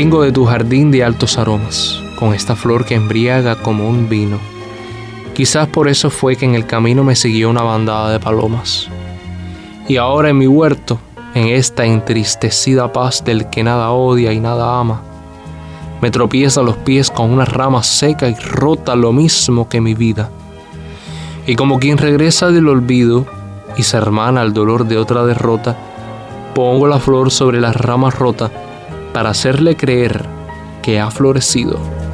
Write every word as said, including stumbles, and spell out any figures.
Vengo de tu jardín de altos aromas, con esta flor que embriaga como un vino. Quizás por eso fue que en el camino me siguió una bandada de palomas. Y ahora en mi huerto, en esta entristecida paz del que nada odia y nada ama, me tropieza los pies con una rama seca y rota, lo mismo que mi vida. Y como quien regresa del olvido y se hermana al dolor de otra derrota, pongo la flor sobre la rama rota para hacerle creer que ha florecido.